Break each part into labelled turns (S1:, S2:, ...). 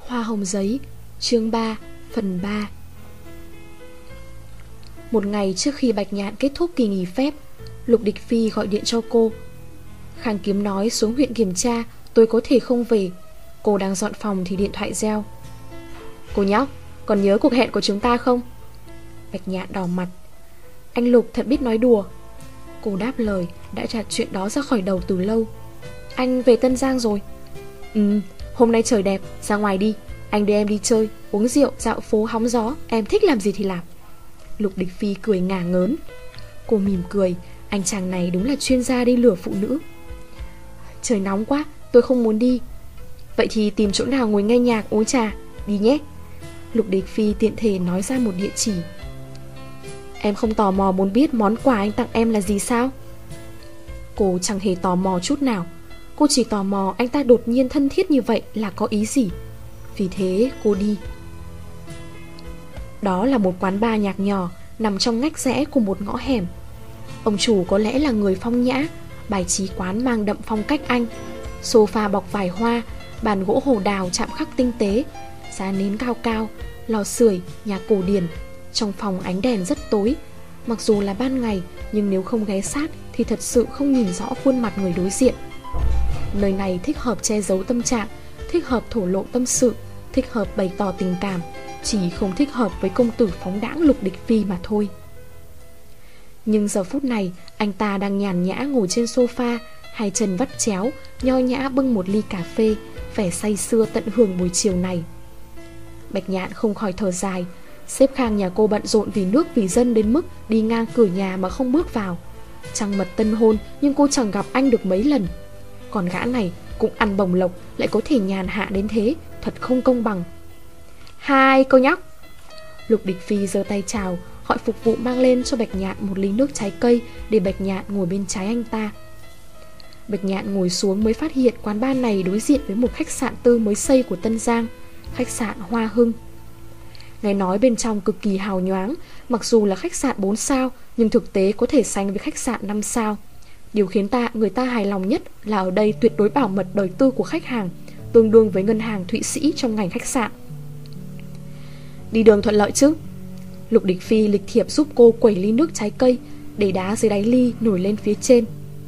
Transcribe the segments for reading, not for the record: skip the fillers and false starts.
S1: Hoa hồng giấy, chương 3, phần 3. Một ngày trước khi Bạch Nhạn kết thúc kỳ nghỉ phép, Lục Địch Phi gọi điện cho cô. Khang Kiếm nói xuống huyện kiểm tra, tôi có thể không về. Cô đang dọn phòng thì điện thoại reo. Cô nhóc, còn nhớ cuộc hẹn của chúng ta không? Bạch Nhạn đỏ mặt. Anh Lục thật biết nói đùa. Cô đáp lời, đã gạt chuyện đó ra khỏi đầu từ lâu. Anh về Tân Giang rồi. Hôm nay trời đẹp, ra ngoài đi. Anh đưa em đi chơi, uống rượu, dạo phố hóng gió. Em thích làm gì thì làm. Lục Địch Phi cười ngả ngớn. Cô mỉm cười. Anh chàng này đúng là chuyên gia đi lừa phụ nữ. Trời nóng quá, tôi không muốn đi. Vậy thì tìm chỗ nào ngồi nghe nhạc uống trà. Đi nhé. Lục Địch Phi tiện thể nói ra một địa chỉ. Em không tò mò muốn biết món quà anh tặng em là gì sao? Cô chẳng hề tò mò chút nào. Cô chỉ tò mò anh ta đột nhiên thân thiết như vậy là có ý gì. Vì thế cô đi. Đó là một quán bar nhạc nhỏ nằm trong ngách rẽ của một ngõ hẻm. Ông chủ có lẽ là người phong nhã. Bài trí quán mang đậm phong cách Anh. Sofa bọc vải hoa, bàn gỗ hồ đào chạm khắc tinh tế, giá nến cao cao, lò sưởi, nhà cổ điển. Trong phòng ánh đèn rất tối. Mặc dù là ban ngày, nhưng nếu không ghé sát thì thật sự không nhìn rõ khuôn mặt người đối diện. Nơi này thích hợp che giấu tâm trạng, thích hợp thổ lộ tâm sự, thích hợp bày tỏ tình cảm, chỉ không thích hợp với công tử phóng đãng Lục Địch Phi mà thôi. Nhưng giờ phút này, anh ta đang nhàn nhã ngồi trên sofa, hai chân vắt chéo, nho nhã bưng một ly cà phê, vẻ say sưa tận hưởng buổi chiều này. Bạch Nhạn không khỏi thở dài. Sếp Khang nhà cô bận rộn vì nước vì dân đến mức đi ngang cửa nhà mà không bước vào. Trăng mật tân hôn nhưng cô chẳng gặp anh được mấy lần. Còn gã này cũng ăn bồng lộc, lại có thể nhàn hạ đến thế, thật không công bằng. Hai cô nhóc. Lục Địch Phi giơ tay chào, hỏi phục vụ mang lên cho Bạch Nhạn một ly nước trái cây, để Bạch Nhạn ngồi bên trái anh ta. Bạch Nhạn ngồi xuống mới phát hiện quán bar này đối diện với một khách sạn tư mới xây của Tân Giang, khách sạn Hoa Hưng. Nghe nói bên trong cực kỳ hào nhoáng. Mặc dù là khách sạn 4 sao, nhưng thực tế có thể sánh với khách sạn 5 sao. Điều khiến người ta hài lòng nhất là ở đây tuyệt đối bảo mật đời tư của khách hàng, tương đương với ngân hàng Thụy Sĩ trong ngành khách sạn. Đi đường thuận lợi chứ? Lục Địch Phi lịch thiệp giúp cô quẩy ly nước trái cây, để đá dưới đáy ly nổi lên phía trên.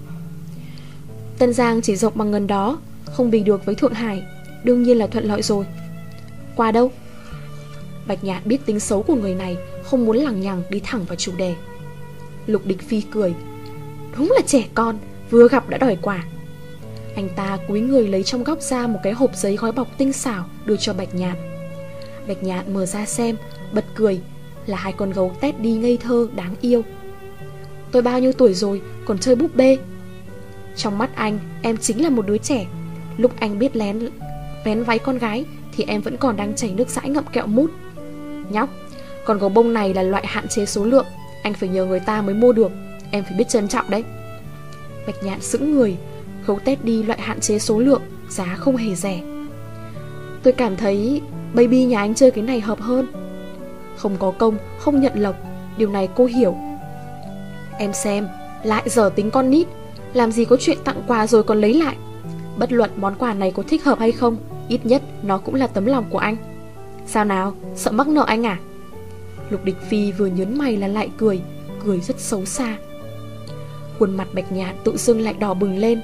S1: Tân Giang chỉ rộng bằng ngần đó, không bì được với Thượng Hải, đương nhiên là thuận lợi rồi. Qua đâu? Bạch Nhạn biết tính xấu của người này, không muốn lằng nhằng đi thẳng vào chủ đề. Lục Địch Phi cười. Đúng là trẻ con, vừa gặp đã đòi quà. Anh ta cúi người lấy trong góc ra một cái hộp giấy gói bọc tinh xảo, đưa cho Bạch Nhạn. Bạch Nhạn mở ra xem, bật cười. Là hai con gấu Teddy ngây thơ đáng yêu. Tôi bao nhiêu tuổi rồi còn chơi búp bê? Trong mắt anh, em chính là một đứa trẻ. Lúc anh biết vén váy con gái thì em vẫn còn đang chảy nước dãi ngậm kẹo mút. Nhóc, con gấu bông này là loại hạn chế số lượng, anh phải nhờ người ta mới mua được. Em phải biết trân trọng đấy. Bạch Nhạn sững người. Gấu Teddy loại hạn chế số lượng, giá không hề rẻ. Tôi cảm thấy baby nhà anh chơi cái này hợp hơn. Không có công, không nhận lộc, điều này cô hiểu. Em xem, lại giờ tính con nít. Làm gì có chuyện tặng quà rồi còn lấy lại. Bất luận món quà này có thích hợp hay không, ít nhất nó cũng là tấm lòng của anh. Sao nào, sợ mắc nợ anh à? Lục Địch Phi vừa nhớn mày là lại cười, cười rất xấu xa. Khuôn mặt Bạch Nhạn tự dưng lại đỏ bừng lên.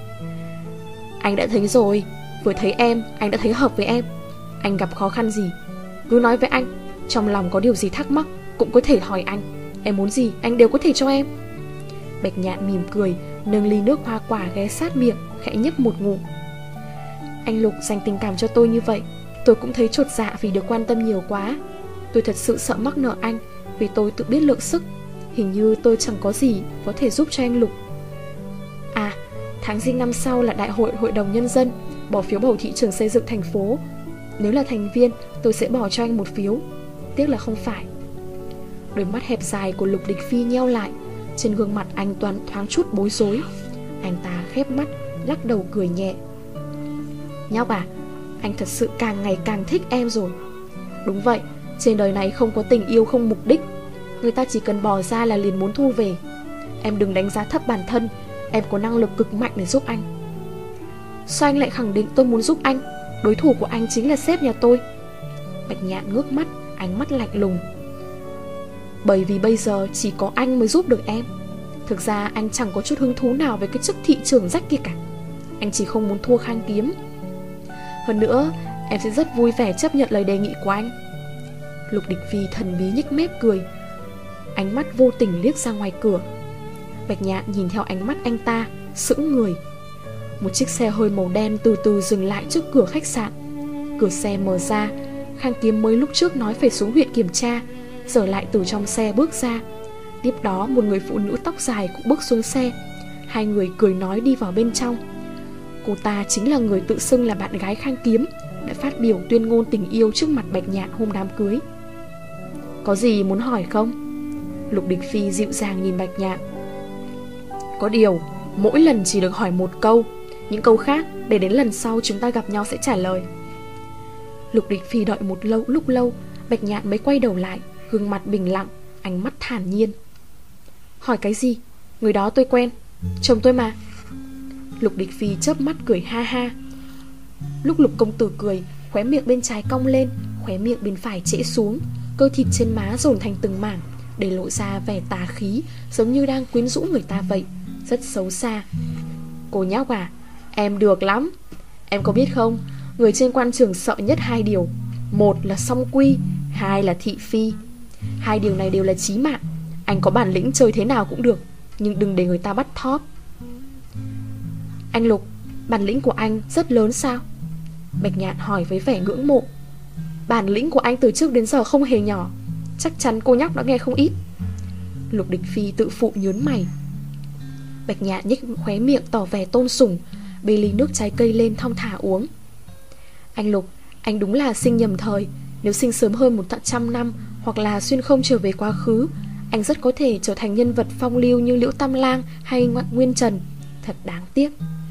S1: Anh đã thấy rồi, vừa thấy em, anh đã thấy hợp với em. Anh gặp khó khăn gì, cứ nói với anh. Trong lòng có điều gì thắc mắc, cũng có thể hỏi anh. Em muốn gì, anh đều có thể cho em. Bạch Nhạn mỉm cười, nâng ly nước hoa quả ghé sát miệng, khẽ nhấp một ngụm. Anh Lục dành tình cảm cho tôi như vậy, tôi cũng thấy chột dạ vì được quan tâm nhiều quá. Tôi thật sự sợ mắc nợ anh, vì tôi tự biết lượng sức. Hình như tôi chẳng có gì có thể giúp cho anh Lục. À, tháng Giêng năm sau là đại hội Hội đồng Nhân dân, bỏ phiếu bầu thị trường xây dựng thành phố. Nếu là thành viên, tôi sẽ bỏ cho anh một phiếu. Tiếc là không phải. Đôi mắt hẹp dài của Lục Địch Phi nheo lại. Trên gương mặt anh thoáng chút bối rối. Anh ta khép mắt, lắc đầu cười nhẹ. Nhóc à, anh thật sự càng ngày càng thích em rồi. Đúng vậy, trên đời này không có tình yêu không mục đích. Người ta chỉ cần bỏ ra là liền muốn thu về. Em đừng đánh giá thấp bản thân. Em có năng lực cực mạnh để giúp anh. Sao anh lại khẳng định tôi muốn giúp anh? Đối thủ của anh chính là sếp nhà tôi. Bạch Nhạn ngước mắt, ánh mắt lạnh lùng. Bởi vì bây giờ chỉ có anh mới giúp được em. Thực ra anh chẳng có chút hứng thú nào với cái chức thị trưởng rách kia cả. Anh chỉ không muốn thua Khang Kiếm. Hơn nữa, em sẽ rất vui vẻ chấp nhận lời đề nghị của anh. Lục Địch Phi thần bí nhếch mép cười, ánh mắt vô tình liếc ra ngoài cửa. Bạch Nhạn nhìn theo ánh mắt anh ta, sững người. Một chiếc xe hơi màu đen từ từ dừng lại trước cửa khách sạn. Cửa xe mở ra. Khang Kiếm mới lúc trước nói phải xuống huyện kiểm tra, giờ lại từ trong xe bước ra. Tiếp đó một người phụ nữ tóc dài cũng bước xuống xe. Hai người cười nói đi vào bên trong. Cô ta chính là người tự xưng là bạn gái Khang Kiếm, đã phát biểu tuyên ngôn tình yêu trước mặt Bạch Nhạn hôm đám cưới. Có gì muốn hỏi không? Lục Địch Phi dịu dàng nhìn Bạch Nhạn. Có điều, mỗi lần chỉ được hỏi một câu, những câu khác để đến lần sau chúng ta gặp nhau sẽ trả lời. Lục Địch Phi đợi một lúc lâu, Bạch Nhạn mới quay đầu lại, gương mặt bình lặng, ánh mắt thản nhiên. Hỏi cái gì? Người đó tôi quen, chồng tôi mà. Lục Địch Phi chớp mắt cười ha ha. Lúc Lục công tử cười, khóe miệng bên trái cong lên, khóe miệng bên phải trễ xuống, cơ thịt trên má dồn thành từng mảng, để lộ ra vẻ tà khí, giống như đang quyến rũ người ta vậy, rất xấu xa. Cô nhóc à, em được lắm. Em có biết không, người trên quan trường sợ nhất hai điều. Một là song quy, hai là thị phi. Hai điều này đều là chí mạng. Anh có bản lĩnh chơi thế nào cũng được, nhưng đừng để người ta bắt thóp. Anh Lục, bản lĩnh của anh rất lớn sao? Bạch Nhạn hỏi với vẻ ngưỡng mộ. Bản lĩnh của anh từ trước đến giờ không hề nhỏ. Chắc chắn cô nhóc đã nghe không ít. Lục Địch Phi tự phụ nhớn mày. Bạch Nhạn nhếch khóe miệng tỏ vẻ tôn sùng, bê ly nước trái cây lên thong thả uống. Anh Lục, anh đúng là sinh nhầm thời. Nếu sinh sớm hơn 100 năm, hoặc là xuyên không trở về quá khứ, anh rất có thể trở thành nhân vật phong lưu như Liễu Tam Lang hay Nguyên Trần. Thật đáng tiếc.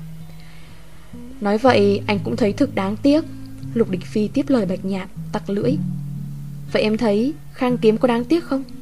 S1: Nói vậy anh cũng thấy thực đáng tiếc. Lục Địch Phi tiếp lời Bạch Nhạn, tặc lưỡi. Vậy em thấy Khang Kiếm có đáng tiếc không?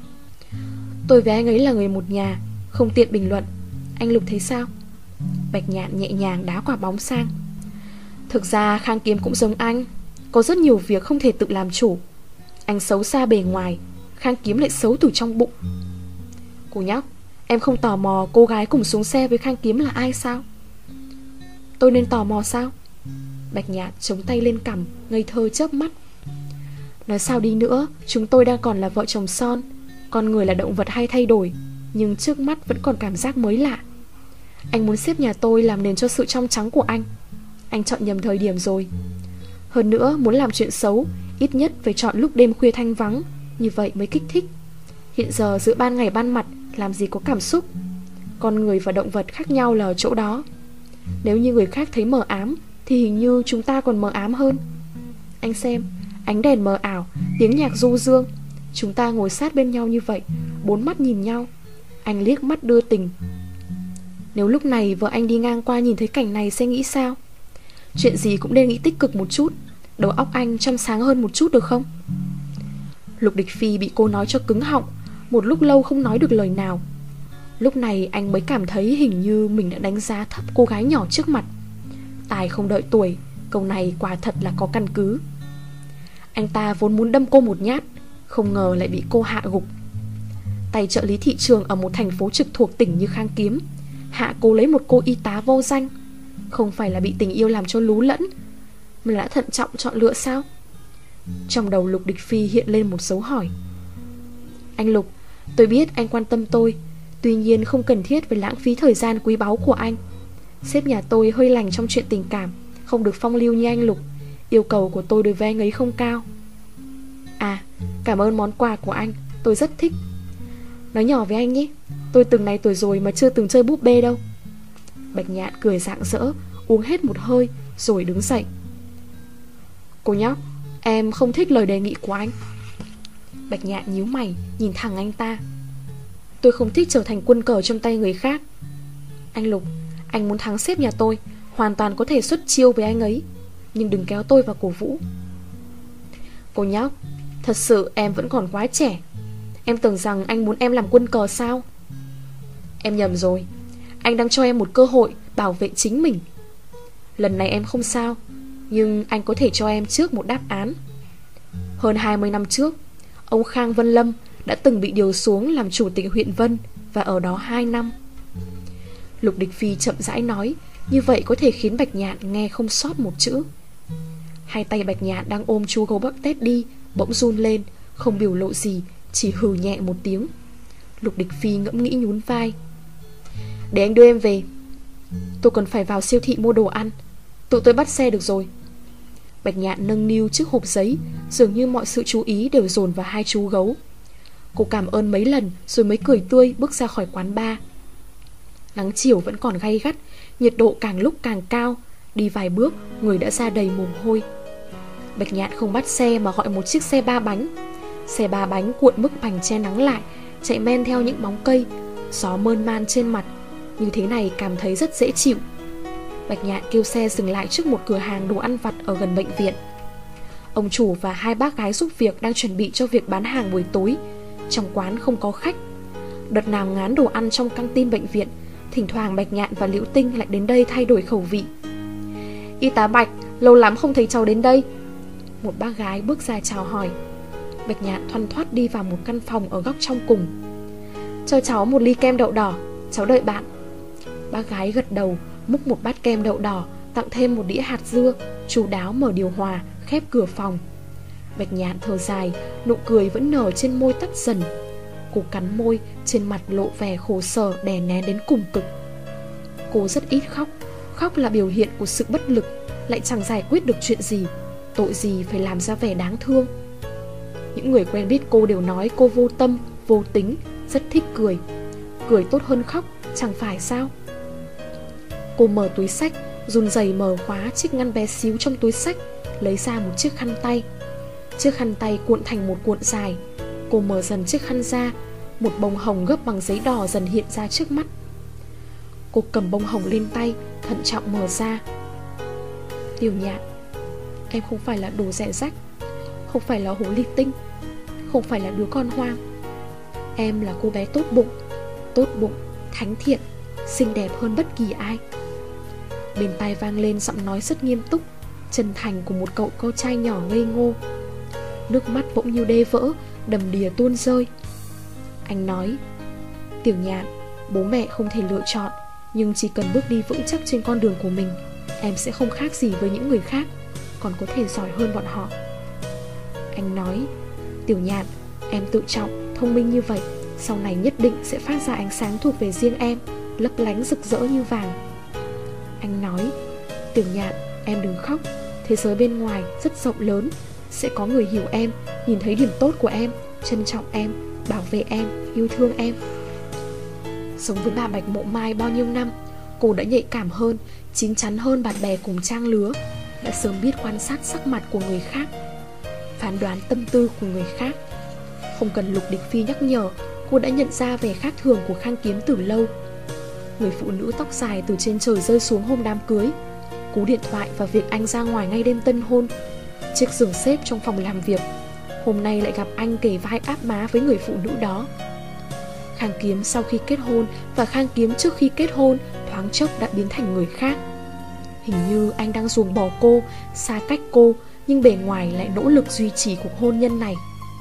S1: Tôi với anh ấy là người một nhà, không tiện bình luận. Anh Lục thấy sao? Bạch Nhạn nhẹ nhàng đá quả bóng sang. Thực ra Khang Kiếm cũng giống anh, có rất nhiều việc không thể tự làm chủ. Anh xấu xa bề ngoài, Khang Kiếm lại xấu từ trong bụng. Cô nhóc, em không tò mò cô gái cùng xuống xe với Khang Kiếm là ai sao? Tôi nên tò mò sao? Bạch Nhạn chống tay lên cằm, ngây thơ chớp mắt. Nói sao đi nữa, chúng tôi đang còn là vợ chồng son. Con người là động vật hay thay đổi, nhưng trước mắt vẫn còn cảm giác mới lạ. Anh muốn xếp nhà tôi làm nền cho sự trong trắng của anh. Anh chọn nhầm thời điểm rồi. Hơn nữa, muốn làm chuyện xấu, ít nhất phải chọn lúc đêm khuya thanh vắng, như vậy mới kích thích. Hiện giờ giữa ban ngày ban mặt, làm gì có cảm xúc. Con người và động vật khác nhau là ở chỗ đó. Nếu như người khác thấy mờ ám, thì hình như chúng ta còn mờ ám hơn. Anh xem, ánh đèn mờ ảo, tiếng nhạc du dương. Chúng ta ngồi sát bên nhau như vậy, bốn mắt nhìn nhau. Anh liếc mắt đưa tình. Nếu lúc này vợ anh đi ngang qua nhìn thấy cảnh này sẽ nghĩ sao? Chuyện gì cũng nên nghĩ tích cực một chút, đầu óc anh trong sáng hơn một chút được không? Lục Địch Phi bị cô nói cho cứng họng, một lúc lâu không nói được lời nào. Lúc này anh mới cảm thấy hình như mình đã đánh giá thấp cô gái nhỏ trước mặt. Tài không đợi tuổi, câu này quả thật là có căn cứ. Anh ta vốn muốn đâm cô một nhát, không ngờ lại bị cô hạ gục. Tay trợ lý thị trường ở một thành phố trực thuộc tỉnh như Khang Kiếm, hạ cô lấy một cô y tá vô danh. Không phải là bị tình yêu làm cho lú lẫn, mà đã thận trọng chọn lựa sao? Trong đầu Lục Địch Phi hiện lên một dấu hỏi. Anh Lục, tôi biết anh quan tâm tôi, tuy nhiên không cần thiết phải lãng phí thời gian quý báu của anh. Sếp nhà tôi hơi lành trong chuyện tình cảm, không được phong lưu như anh Lục. Yêu cầu của tôi đối với anh ấy không cao. À, cảm ơn món quà của anh, tôi rất thích. Nói nhỏ với anh nhé, tôi từng này tuổi rồi mà chưa từng chơi búp bê đâu. Bạch Nhạn cười rạng rỡ, uống hết một hơi rồi đứng dậy. Cô nhóc, em không thích lời đề nghị của anh. Bạch Nhạn nhíu mày, nhìn thẳng anh ta. Tôi không thích trở thành quân cờ trong tay người khác. Anh Lục, anh muốn thắng sếp nhà tôi, hoàn toàn có thể xuất chiêu với anh ấy, nhưng đừng kéo tôi vào cổ vũ. Cô nhóc, thật sự em vẫn còn quá trẻ. Em tưởng rằng anh muốn em làm quân cờ sao? Em nhầm rồi. Anh đang cho em một cơ hội bảo vệ chính mình. Lần này em không sao. Nhưng anh có thể cho em trước một đáp án. Hơn 20 năm trước, ông Khang Vân Lâm đã từng bị điều xuống làm chủ tịch huyện Vân, và ở đó 2 năm. Lục Địch Phi chậm rãi nói, như vậy có thể khiến Bạch Nhạn nghe không sót một chữ. Hai tay Bạch Nhạn đang ôm chú gấu bắp tét đi bỗng run lên, không biểu lộ gì, chỉ hừ nhẹ một tiếng. Lục Địch Phi ngẫm nghĩ nhún vai. Để anh đưa em về. Tôi còn phải vào siêu thị mua đồ ăn. Tụi tôi bắt xe được rồi. Bạch Nhạn nâng niu chiếc hộp giấy, dường như mọi sự chú ý đều dồn vào hai chú gấu. Cô cảm ơn mấy lần rồi mới cười tươi bước ra khỏi quán bar. Nắng chiều vẫn còn gay gắt, nhiệt độ càng lúc càng cao. Đi vài bước, người đã ra đầy mồ hôi. Bạch Nhạn không bắt xe mà gọi một chiếc xe 3 bánh. Xe 3 bánh cuộn bức mành che nắng lại, chạy men theo những bóng cây. Gió mơn man trên mặt, như thế này cảm thấy rất dễ chịu. Bạch Nhạn kêu xe dừng lại trước một cửa hàng đồ ăn vặt ở gần bệnh viện. Ông chủ và hai bác gái giúp việc đang chuẩn bị cho việc bán hàng buổi tối. Trong quán không có khách. Đợt nào ngán đồ ăn trong căng tin bệnh viện, thỉnh thoảng Bạch Nhạn và Liễu Tinh lại đến đây thay đổi khẩu vị. Y tá Bạch, lâu lắm không thấy cháu đến đây. Một bác gái bước ra chào hỏi. Bạch Nhạn thoăn thoắt đi vào một căn phòng ở góc trong cùng. Cho cháu một ly kem đậu đỏ, cháu đợi bạn. Bác gái gật đầu, múc một bát kem đậu đỏ, tặng thêm một đĩa hạt dưa, chu đáo mở điều hòa, khép cửa phòng. Bạch Nhạn thở dài, nụ cười vẫn nở trên môi tắt dần. Cô cắn môi, trên mặt lộ vẻ khổ sở đè nén đến cùng cực. Cô rất ít khóc. Khóc là biểu hiện của sự bất lực, lại chẳng giải quyết được chuyện gì. Tội gì phải làm ra vẻ đáng thương. Những người quen biết cô đều nói cô vô tâm, vô tính, rất thích cười. Cười tốt hơn khóc, chẳng phải sao? Cô mở túi xách, run rẩy mở khóa chiếc ngăn bé xíu trong túi xách, lấy ra một chiếc khăn tay. Chiếc khăn tay cuộn thành một cuộn dài. Cô mở dần chiếc khăn ra, một bông hồng gấp bằng giấy đỏ dần hiện ra trước mắt. Cô cầm bông hồng lên tay, thận trọng mở ra. Tiểu Nhạn, em không phải là đồ rẻ rách, không phải là hồ ly tinh, không phải là đứa con hoang. Em là cô bé tốt bụng, thánh thiện, xinh đẹp hơn bất kỳ ai. Bên tai vang lên giọng nói rất nghiêm túc, chân thành của một cậu con trai nhỏ ngây ngô. Nước mắt bỗng như đê vỡ, đầm đìa tuôn rơi. Anh nói, Tiểu Nhạn, bố mẹ không thể lựa chọn, nhưng chỉ cần bước đi vững chắc trên con đường của mình, em sẽ không khác gì với những người khác, còn có thể giỏi hơn bọn họ. Anh nói, Tiểu Nhạn, em tự trọng, thông minh như vậy, sau này nhất định sẽ phát ra ánh sáng thuộc về riêng em, lấp lánh rực rỡ như vàng. Anh nói, Tiểu Nhạn, em đừng khóc, thế giới bên ngoài rất rộng lớn, sẽ có người hiểu em, nhìn thấy điểm tốt của em, trân trọng em, bảo vệ em, yêu thương em. Sống với bà Bạch Mộ Mai bao nhiêu năm, cô đã nhạy cảm hơn, chín chắn hơn bạn bè cùng trang lứa, đã sớm biết quan sát sắc mặt của người khác, phán đoán tâm tư của người khác. Không cần Lục Địch Phi nhắc nhở, cô đã nhận ra vẻ khác thường của Khang Kiếm từ lâu. Người phụ nữ tóc dài từ trên trời rơi xuống hôm đám cưới, cú điện thoại và việc anh ra ngoài ngay đêm tân hôn, chiếc giường xếp trong phòng làm việc, hôm nay lại gặp anh kề vai áp má với người phụ nữ đó. Khang Kiếm sau khi kết hôn và Khang Kiếm trước khi kết hôn thoáng chốc đã biến thành người khác. Hình như anh đang ruồng bỏ cô, xa cách cô, nhưng bề ngoài lại nỗ lực duy trì cuộc hôn nhân này.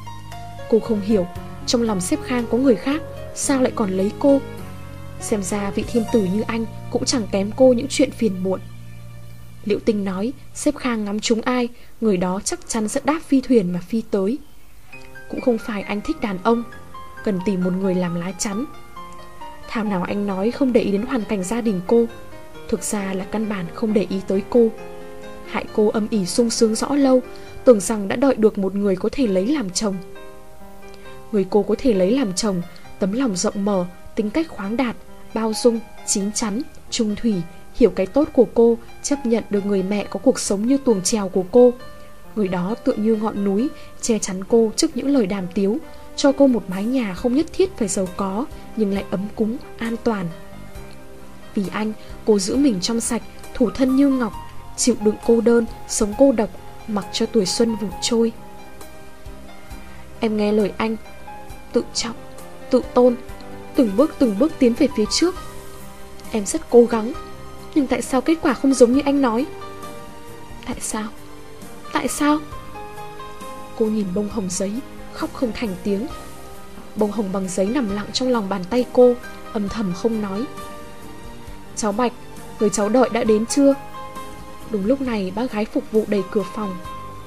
S1: Cô không hiểu, trong lòng sếp Khang có người khác, sao lại còn lấy cô? Xem ra vị thiên tử như anh cũng chẳng kém cô những chuyện phiền muộn. Liễu Tinh nói, sếp Khang ngắm trúng ai, người đó chắc chắn sẽ đáp phi thuyền mà phi tới. Cũng không phải anh thích đàn ông, cần tìm một người làm lá chắn. Thảo nào anh nói không để ý đến hoàn cảnh gia đình cô, thực ra là căn bản không để ý tới cô. Hại cô âm ỉ sung sướng rõ lâu, tưởng rằng đã đợi được một người có thể lấy làm chồng. Người cô có thể lấy làm chồng, tấm lòng rộng mở, tính cách khoáng đạt, bao dung, chín chắn, trung thủy, hiểu cái tốt của cô, chấp nhận được người mẹ có cuộc sống như tuồng chèo của cô. Người đó tựa như ngọn núi, che chắn cô trước những lời đàm tiếu, cho cô một mái nhà không nhất thiết phải giàu có, nhưng lại ấm cúng, an toàn. Vì anh, cô giữ mình trong sạch, thủ thân như ngọc, chịu đựng cô đơn, sống cô độc, mặc cho tuổi xuân vụt trôi. Em nghe lời anh, tự trọng, tự tôn, từng bước tiến về phía trước. Em rất cố gắng, nhưng tại sao kết quả không giống như anh nói? Tại sao? Tại sao? Cô nhìn bông hồng giấy, khóc không thành tiếng. Bông hồng bằng giấy nằm lặng trong lòng bàn tay cô, âm thầm không nói. Cháu Bạch, người cháu đợi đã đến chưa? Đúng lúc này bác gái phục vụ đẩy cửa phòng.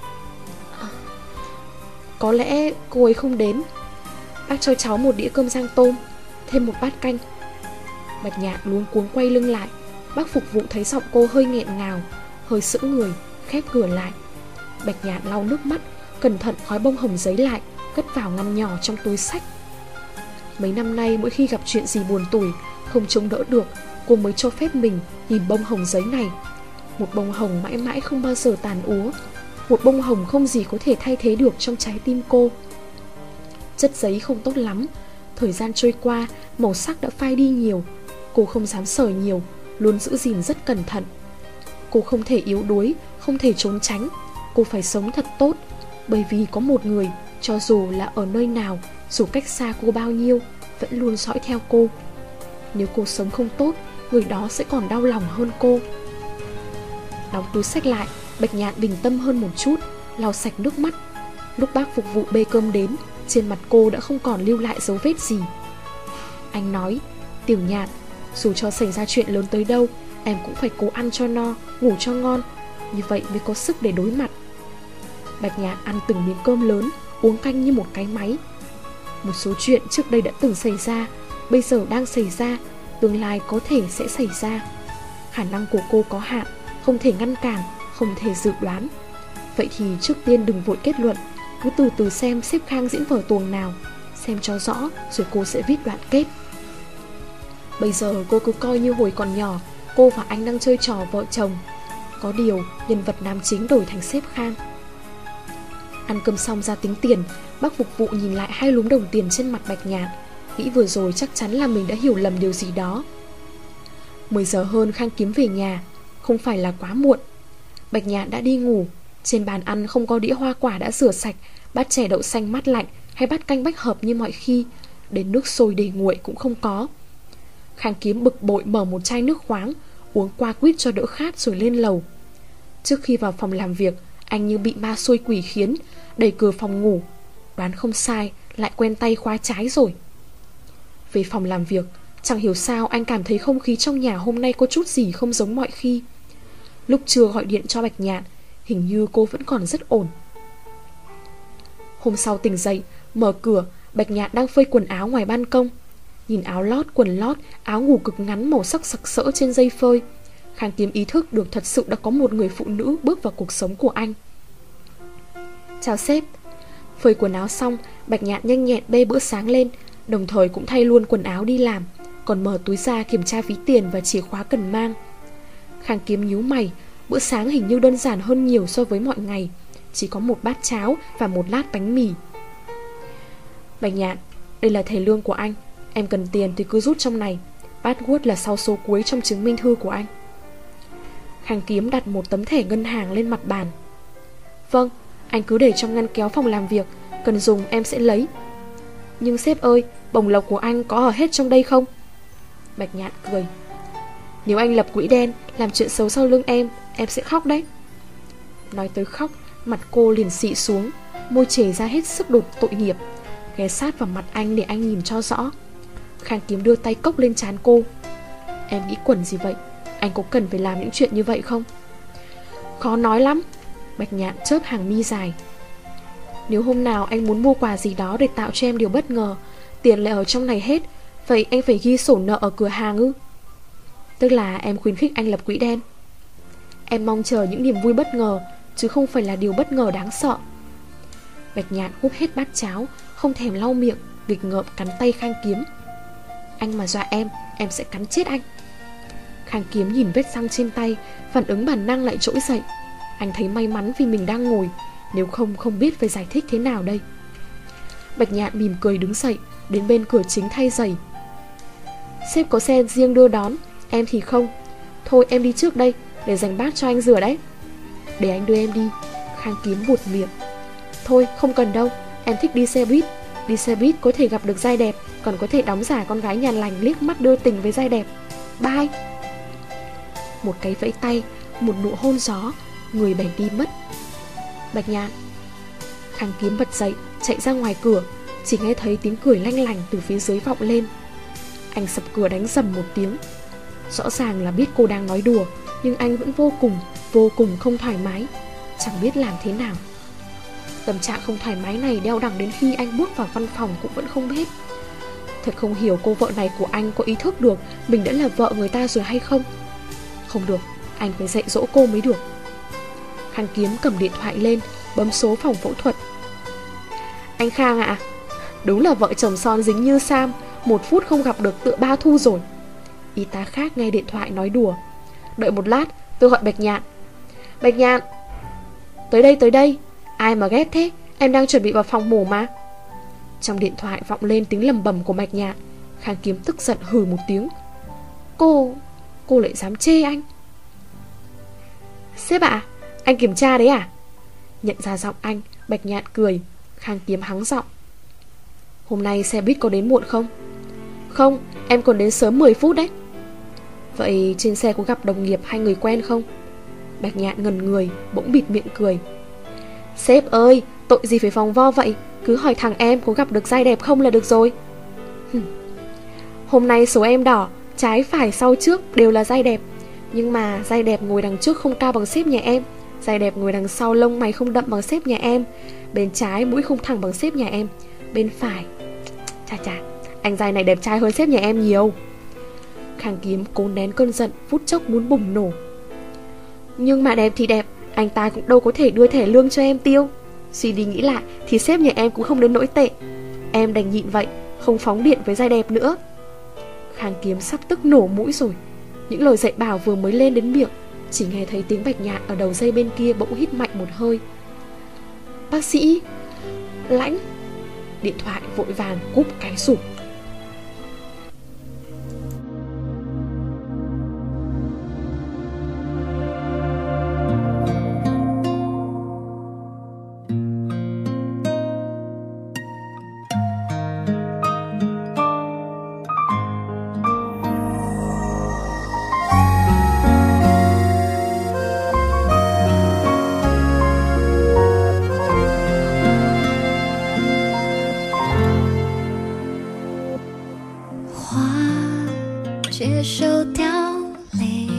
S1: Có lẽ cô ấy không đến. Bác cho cháu một đĩa cơm rang tôm, thêm một bát canh. Bạch Nhạn luống cuống quay lưng lại. Bác phục vụ thấy giọng cô hơi nghẹn ngào, hơi sững người, khép cửa lại. Bạch Nhạn lau nước mắt, cẩn thận gói bông hồng giấy lại, cất vào ngăn nhỏ trong túi xách. Mấy năm nay mỗi khi gặp chuyện gì buồn tủi, không chống đỡ được, cô mới cho phép mình nhìn bông hồng giấy này. Một bông hồng mãi mãi không bao giờ tàn úa, một bông hồng không gì có thể thay thế được trong trái tim cô. Chất giấy không tốt lắm, thời gian trôi qua, màu sắc đã phai đi nhiều. Cô không dám sờ nhiều, luôn giữ gìn rất cẩn thận. Cô không thể yếu đuối, không thể trốn tránh. Cô phải sống thật tốt, bởi vì có một người, cho dù là ở nơi nào, dù cách xa cô bao nhiêu, vẫn luôn dõi theo cô. Nếu cô sống không tốt, người đó sẽ còn đau lòng hơn cô. Đóng túi xách lại, Bạch Nhạn bình tâm hơn một chút, lau sạch nước mắt. Lúc bác phục vụ bê cơm đến, trên mặt cô đã không còn lưu lại dấu vết gì. Anh nói, Tiểu Nhạn, dù cho xảy ra chuyện lớn tới đâu, em cũng phải cố ăn cho no, ngủ cho ngon, như vậy mới có sức để đối mặt. Bạch Nhạn ăn từng miếng cơm lớn, uống canh như một cái máy. Một số chuyện trước đây đã từng xảy ra, bây giờ đang xảy ra, tương lai có thể sẽ xảy ra. Khả năng của cô có hạn, không thể ngăn cản, không thể dự đoán. Vậy thì trước tiên đừng vội kết luận, cứ từ từ xem xếp Khang diễn vở tuồng nào, xem cho rõ rồi cô sẽ viết đoạn kết. Bây giờ cô cứ coi như hồi còn nhỏ, cô và anh đang chơi trò vợ chồng. Có điều nhân vật nam chính đổi thành sếp Khang. Ăn cơm xong ra tính tiền, bác phục vụ nhìn lại 2 lúm đồng tiền trên mặt Bạch Nhạn, nghĩ vừa rồi chắc chắn là mình đã hiểu lầm điều gì đó. 10 giờ hơn Khang Kiếm về nhà, không phải là quá muộn. Bạch Nhạn đã đi ngủ. Trên bàn ăn không có đĩa hoa quả đã rửa sạch, bát chè đậu xanh mát lạnh hay bát canh bách hợp như mọi khi, đến nước sôi để nguội cũng không có. Khang Kiếm bực bội mở một chai nước khoáng, uống qua quýt cho đỡ khát rồi lên lầu. Trước khi vào phòng làm việc, anh như bị ma xui quỷ khiến, đẩy cửa phòng ngủ. Đoán không sai, lại quen tay khóa trái rồi. Về phòng làm việc, chẳng hiểu sao anh cảm thấy không khí trong nhà hôm nay có chút gì không giống mọi khi. Lúc trưa gọi điện cho Bạch Nhạn, hình như cô vẫn còn rất ổn. Hôm sau tỉnh dậy, mở cửa, Bạch Nhạn đang phơi quần áo ngoài ban công. Nhìn áo lót, quần lót, áo ngủ cực ngắn màu sắc sặc sỡ trên dây phơi, Khang Kiếm ý thức được thật sự đã có một người phụ nữ bước vào cuộc sống của anh. Chào sếp. Phơi quần áo xong, Bạch Nhạn nhanh nhẹn bê bữa sáng lên, đồng thời cũng thay luôn quần áo đi làm, còn mở túi ra kiểm tra ví tiền và chìa khóa cần mang. Khang Kiếm nhíu mày, bữa sáng hình như đơn giản hơn nhiều so với mọi ngày, chỉ có một bát cháo và một lát bánh mì. Bạch Nhạn, đây là thẻ lương của anh, em cần tiền thì cứ rút trong này. Password là sau số cuối trong chứng minh thư của anh. Khang Kiếm đặt một tấm thẻ ngân hàng lên mặt bàn. Vâng, anh cứ để trong ngăn kéo phòng làm việc, cần dùng em sẽ lấy. Nhưng sếp ơi, bổng lộc của anh có ở hết trong đây không? Bạch Nhạn cười. Nếu anh lập quỹ đen, làm chuyện xấu sau lưng em sẽ khóc đấy. Nói tới khóc, mặt cô liền xị xuống, môi chảy ra hết sức đột tội nghiệp, ghé sát vào mặt anh để anh nhìn cho rõ. Khang Kiếm đưa tay cốc lên trán cô. Em nghĩ quẩn gì vậy? Anh có cần phải làm những chuyện như vậy không? Khó nói lắm. Bạch Nhạn chớp hàng mi dài. Nếu hôm nào anh muốn mua quà gì đó để tạo cho em điều bất ngờ, tiền lại ở trong này hết, vậy anh phải ghi sổ nợ ở cửa hàng ư? Tức là em khuyến khích anh lập quỹ đen. Em mong chờ những niềm vui bất ngờ, chứ không phải là điều bất ngờ đáng sợ. Bạch Nhạn húp hết bát cháo, không thèm lau miệng, nghịch ngợm cắn tay Khang Kiếm. Anh mà dọa em sẽ cắn chết anh. Khang Kiếm nhìn vết răng trên tay, phản ứng bản năng lại trỗi dậy. Anh thấy may mắn vì mình đang ngồi, nếu không biết phải giải thích thế nào đây. Bạch Nhạn mỉm cười đứng dậy, đến bên cửa chính thay giày. Sếp có xe riêng đưa đón, em thì không. Thôi em đi trước đây, để dành bát cho anh rửa đấy. Để anh đưa em đi. Khang Kiếm buột miệng. Thôi không cần đâu, em thích đi xe buýt. Đi xe buýt có thể gặp được giai đẹp, còn có thể đóng giả con gái nhà lành liếc mắt đưa tình với giai đẹp. Bye. Một cái vẫy tay, một nụ hôn gió, người bèn đi mất. Bạch Nhạn. Khang Kiếm bật dậy, chạy ra ngoài cửa. Chỉ nghe thấy tiếng cười lanh lảnh từ phía dưới vọng lên. Anh sập cửa đánh rầm một tiếng. Rõ ràng là biết cô đang nói đùa, nhưng anh vẫn vô cùng không thoải mái, chẳng biết làm thế nào. Tâm trạng không thoải mái này đeo đẳng đến khi anh bước vào văn phòng cũng vẫn không hết. Thật không hiểu cô vợ này của anh có ý thức được mình đã là vợ người ta rồi hay không. Không được, anh phải dạy dỗ cô mới được. Khang Kiếm cầm điện thoại lên, bấm số phòng phẫu thuật. Anh Khang ạ, đúng là vợ chồng son dính như Sam, 1 phút không gặp được tựa 3 thu rồi. Y tá khác nghe điện thoại nói đùa. Đợi một lát, tôi gọi Bạch Nhạn. Bạch Nhạn. Tới đây. Ai mà ghét thế, em đang chuẩn bị vào phòng mổ mà. Trong điện thoại vọng lên tiếng lầm bầm của Bạch Nhạn. Khang Kiếm tức giận hừ một tiếng. Cô lại dám chê anh. Sếp ạ, anh kiểm tra đấy à? Nhận ra giọng anh, Bạch Nhạn cười. Khang Kiếm hắng giọng. Hôm nay xe buýt có đến muộn không? Không, em còn đến sớm 10 phút đấy. Vậy trên xe có gặp đồng nghiệp hay người quen không? Bạch Nhạn ngần người, bỗng bịt miệng cười. Sếp ơi, tội gì phải vòng vo vậy, cứ hỏi thằng em có gặp được giai đẹp không là được rồi. Hôm nay số em đỏ, trái phải sau trước đều là giai đẹp. Nhưng mà giai đẹp ngồi đằng trước không cao bằng sếp nhà em, giai đẹp ngồi đằng sau lông mày không đậm bằng sếp nhà em, bên trái mũi không thẳng bằng sếp nhà em, bên phải... Chà, anh giai này đẹp trai hơn sếp nhà em nhiều. Khang Kiếm cố nén cơn giận, phút chốc muốn bùng nổ. Nhưng mà đẹp thì đẹp, anh ta cũng đâu có thể đưa thẻ lương cho em tiêu. Suy đi nghĩ lại thì sếp nhà em cũng không đến nỗi tệ. Em đành nhịn vậy, không phóng điện với giai đẹp nữa. Khang Kiếm sắp tức nổ mũi rồi. Những lời dạy bảo vừa mới lên đến miệng, chỉ nghe thấy tiếng Bạch Nhạn ở đầu dây bên kia bỗng hít mạnh một hơi. Bác sĩ Lãnh. Điện thoại vội vàng cúp cái sụp.
S2: 接受凋零，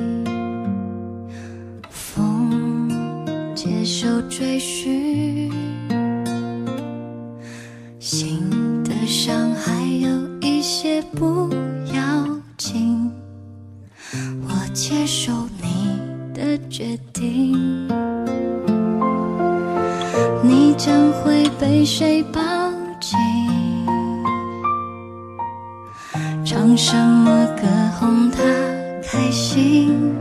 S2: 风接受追寻，心的伤还有一些不要紧，我接受你的决定，你将会被谁抱紧，唱什么歌哄他开心，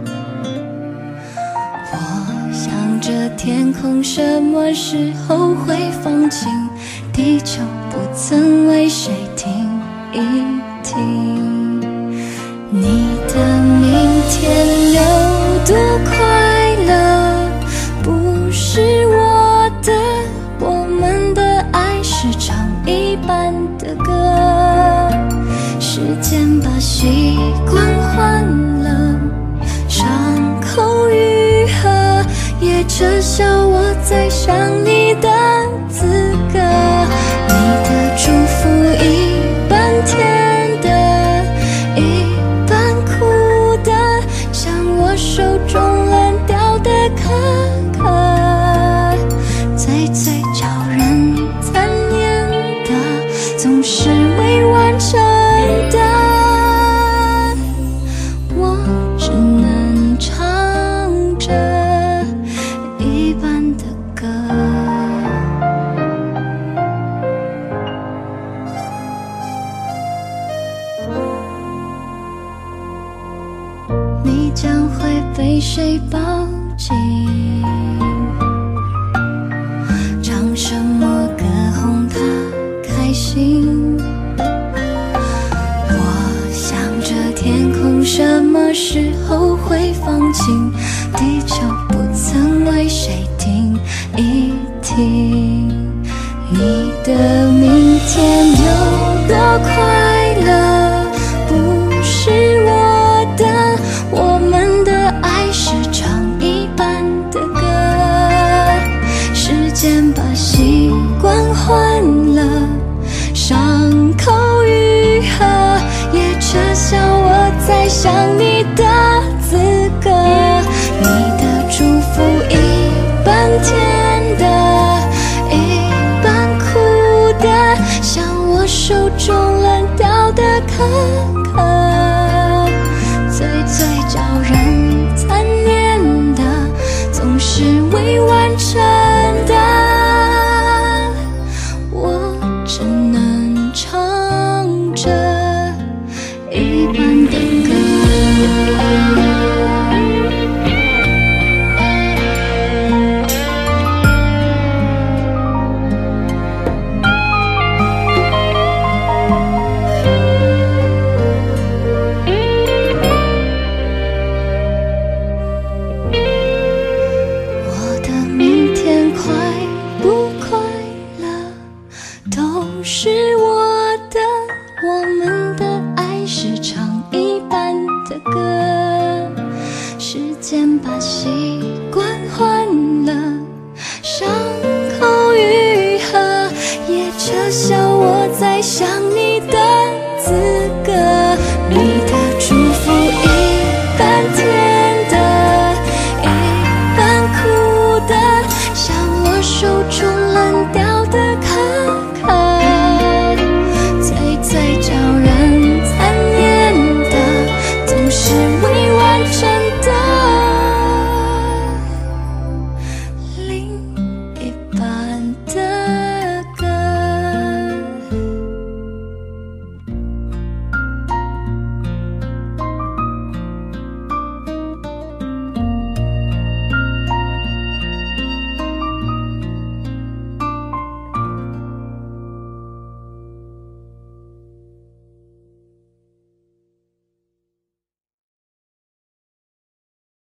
S2: 我想着天空什么时候会放晴，地球不曾为谁停一停，你的明天有多快乐不是我的，我们的爱是唱一半的歌，时间把习惯换了，伤口愈合，也撤销我再想你的资格，你的祝福一半甜的一半苦的，像我手中烂掉的可可，最叫人残念的总是未完成的，我只能唱着一半的歌。 伤口愈合，也撤销我再想你的资格。你的祝福一半甜的，一半苦的，像我手中烂掉的可可。最叫人残念的，总是微微